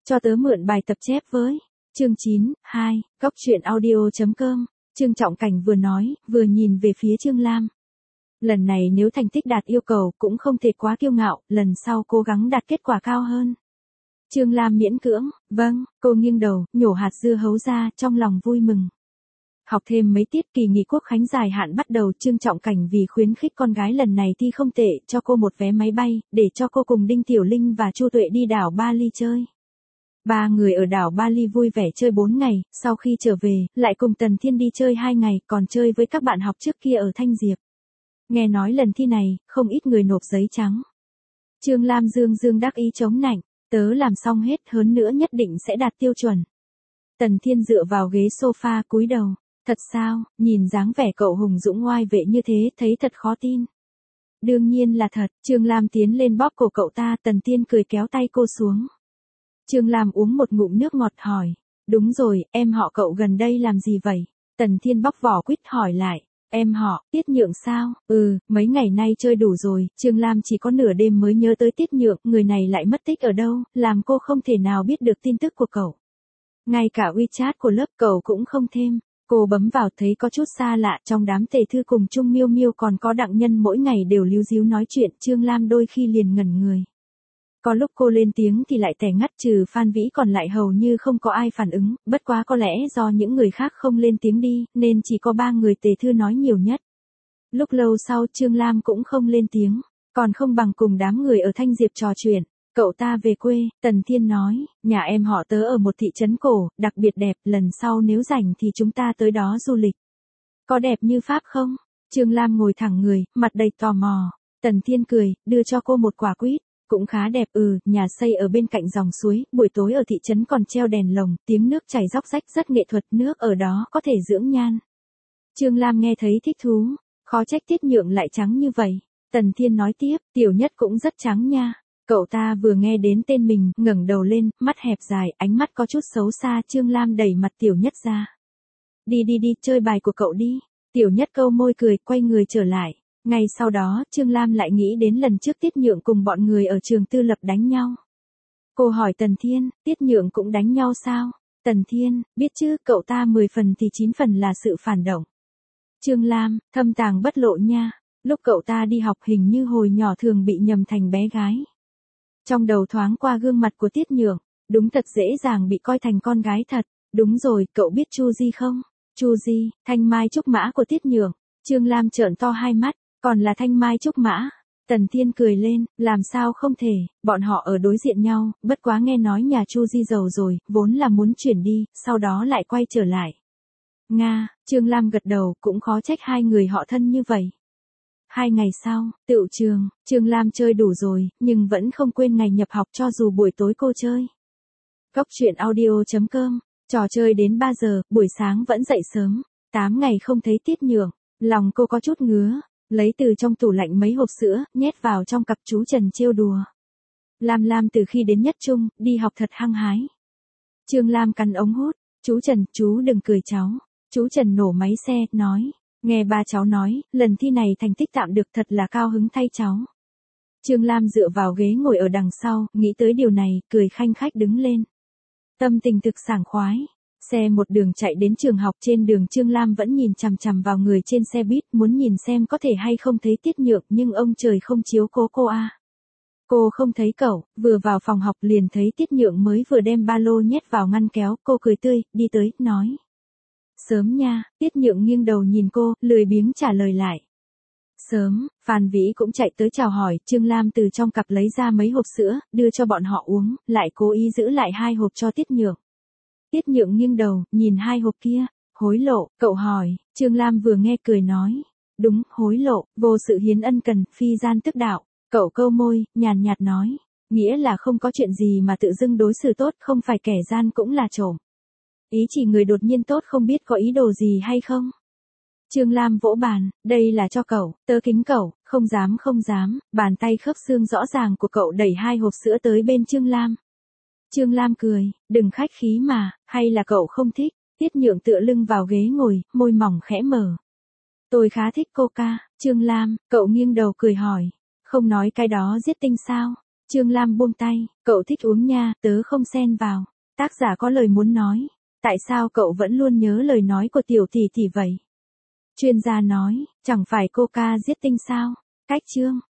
cho tớ mượn bài tập chép với. Chương 9, 2, Góc truyện audio.com. Trương Trọng Cảnh vừa nói, vừa nhìn về phía Trương Lam. Lần này nếu thành tích đạt yêu cầu cũng không thể quá kiêu ngạo, lần sau cố gắng đạt kết quả cao hơn. Trương Lam miễn cưỡng, vâng, cô nghiêng đầu, nhổ hạt dưa hấu ra, trong lòng vui mừng. Học thêm mấy tiết kỳ nghỉ quốc khánh dài hạn bắt đầu. Trương Trọng Cảnh vì khuyến khích con gái lần này thi không tệ, cho cô một vé máy bay, để cho cô cùng Đinh Tiểu Linh và Chu Tuệ đi đảo Bali chơi. Ba người ở đảo Bali vui vẻ chơi 4 ngày, sau khi trở về, lại cùng Tần Thiên đi chơi 2 ngày, còn chơi với các bạn học trước kia ở Thanh Diệp. Nghe nói lần thi này, không ít người nộp giấy trắng. Trương Lam dương đắc ý chống nạnh, tớ làm xong hết, hơn nữa nhất định sẽ đạt tiêu chuẩn. Tần Thiên dựa vào ghế sofa cúi đầu, thật sao, nhìn dáng vẻ cậu hùng dũng oai vệ như thế, thấy thật khó tin. Đương nhiên là thật. Trương Lam tiến lên bóp cổ cậu ta, Tần Thiên cười kéo tay cô xuống. Trương Lam uống một ngụm nước ngọt hỏi, đúng rồi, em họ cậu gần đây làm gì vậy? Tần Thiên bóc vỏ quýt hỏi lại, em họ, Tiết Nhượng sao? Mấy ngày nay chơi đủ rồi. Trương Lam chỉ có nửa đêm mới nhớ tới Tiết Nhượng, người này lại mất tích ở đâu, làm cô không thể nào biết được tin tức của cậu. Ngay cả WeChat của lớp cậu cũng không thêm. Cô bấm vào thấy có chút xa lạ, trong đám tề thư cùng Trung Miêu Miêu còn có Đặng Nhân mỗi ngày đều líu díu nói chuyện, Trương Lam đôi khi liền ngẩn người. Có lúc cô lên tiếng thì lại tẻ ngắt, trừ Phan Vĩ còn lại hầu như không có ai phản ứng, bất quá có lẽ do những người khác không lên tiếng đi, nên chỉ có 3 người tề thư nói nhiều nhất. Lúc lâu sau Trương Lam cũng không lên tiếng, còn không bằng cùng đám người ở Thanh Diệp trò chuyện. Cậu ta về quê, Tần Thiên nói, nhà em họ tớ ở một thị trấn cổ, đặc biệt đẹp, lần sau nếu rảnh thì chúng ta tới đó du lịch. Có đẹp như Pháp không? Trương Lam ngồi thẳng người, mặt đầy tò mò. Tần Thiên cười, đưa cho cô một quả quýt. Cũng khá đẹp, nhà xây ở bên cạnh dòng suối, buổi tối ở thị trấn còn treo đèn lồng, tiếng nước chảy róc rách rất nghệ thuật, nước ở đó có thể dưỡng nhan. Trương Lam nghe thấy thích thú, khó trách Tiết Nhượng lại trắng như vậy. Tần Thiên nói tiếp, Tiểu Nhất cũng rất trắng nha. Cậu ta vừa nghe đến tên mình, ngẩng đầu lên, mắt hẹp dài, ánh mắt có chút xấu xa. Trương Lam đẩy mặt Tiểu Nhất ra. Đi, chơi bài của cậu đi. Tiểu Nhất câu môi cười, quay người trở lại. Ngay sau đó, Trương Lam lại nghĩ đến lần trước Tiết Nhượng cùng bọn người ở trường tư lập đánh nhau. Cô hỏi Tần Thiên, Tiết Nhượng cũng đánh nhau sao? Tần Thiên, biết chứ, cậu ta 10 phần thì 9 phần là sự phản động. Trương Lam, thâm tàng bất lộ nha. Lúc cậu ta đi học hình như hồi nhỏ thường bị nhầm thành bé gái. Trong đầu thoáng qua gương mặt của Tiết Nhượng, đúng thật dễ dàng bị coi thành con gái thật. Đúng rồi, cậu biết Chu Di không? Chu Di, thanh mai trúc mã của Tiết Nhượng. Trương Lam trợn to hai mắt, còn là thanh mai trúc mã. Tần Thiên cười lên, làm sao không thể, bọn họ ở đối diện nhau, bất quá nghe nói nhà Chu Di giàu rồi, vốn là muốn chuyển đi, sau đó lại quay trở lại. Nga, Trương Lam gật đầu, cũng khó trách hai người họ thân như vậy. 2 ngày sau, tựu trường, Trương Lam chơi đủ rồi, nhưng vẫn không quên ngày nhập học cho dù buổi tối cô chơi. Góc truyện audio.com, trò chơi đến 3 giờ, buổi sáng vẫn dậy sớm, 8 ngày không thấy Tiết Nhượng, lòng cô có chút ngứa, lấy từ trong tủ lạnh mấy hộp sữa, nhét vào trong cặp chú Trần trêu đùa. Lam từ khi đến nhất trung, đi học thật hăng hái. Trương Lam cắn ống hút, chú Trần, chú đừng cười cháu. Chú Trần nổ máy xe, nói. Nghe ba cháu nói, lần thi này thành tích tạm được, thật là cao hứng thay cháu. Trương Lam dựa vào ghế ngồi ở đằng sau, nghĩ tới điều này, cười khanh khách đứng lên. Tâm tình thực sảng khoái. Xe một đường chạy đến trường học, trên đường Trương Lam vẫn nhìn chằm chằm vào người trên xe buýt, muốn nhìn xem có thể hay không thấy Tiết Nhượng, nhưng ông trời không chiếu cố cô a. Cô không thấy cậu, vừa vào phòng học liền thấy Tiết Nhượng mới vừa đem ba lô nhét vào ngăn kéo, cô cười tươi, đi tới, nói. Sớm nha. Tiết Nhượng nghiêng đầu nhìn cô, lười biếng trả lời lại. Sớm. Phan Vĩ cũng chạy tới chào hỏi. Trương Lam từ trong cặp lấy ra mấy hộp sữa, đưa cho bọn họ uống, lại cố ý giữ lại 2 hộp cho Tiết Nhượng. Tiết Nhượng nghiêng đầu, nhìn 2 hộp kia. Hối lộ, cậu hỏi. Trương Lam vừa nghe cười nói. Đúng, hối lộ, vô sự hiến ân cần, phi gian tức đạo. Cậu câu môi, nhàn nhạt nói. Nghĩa là không có chuyện gì mà tự dưng đối xử tốt, không phải kẻ gian cũng là trộm. Ý chỉ người đột nhiên tốt, không biết có ý đồ gì hay không? Trương Lam vỗ bàn, đây là cho cậu, tớ kính cậu, không dám, bàn tay khớp xương rõ ràng của cậu đẩy 2 hộp sữa tới bên Trương Lam. Trương Lam cười, đừng khách khí mà, hay là cậu không thích? Tiết Nhượng tựa lưng vào ghế ngồi, môi mỏng khẽ mở. Tôi khá thích Coca. Trương Lam, cậu nghiêng đầu cười hỏi, không nói cái đó giết tinh sao? Trương Lam buông tay, cậu thích uống nha, tớ không xen vào. Tác giả có lời muốn nói. Tại sao cậu vẫn luôn nhớ lời nói của tiểu tỷ tỷ vậy? Chuyên gia nói, chẳng phải Coca giết tinh sao? Cách chương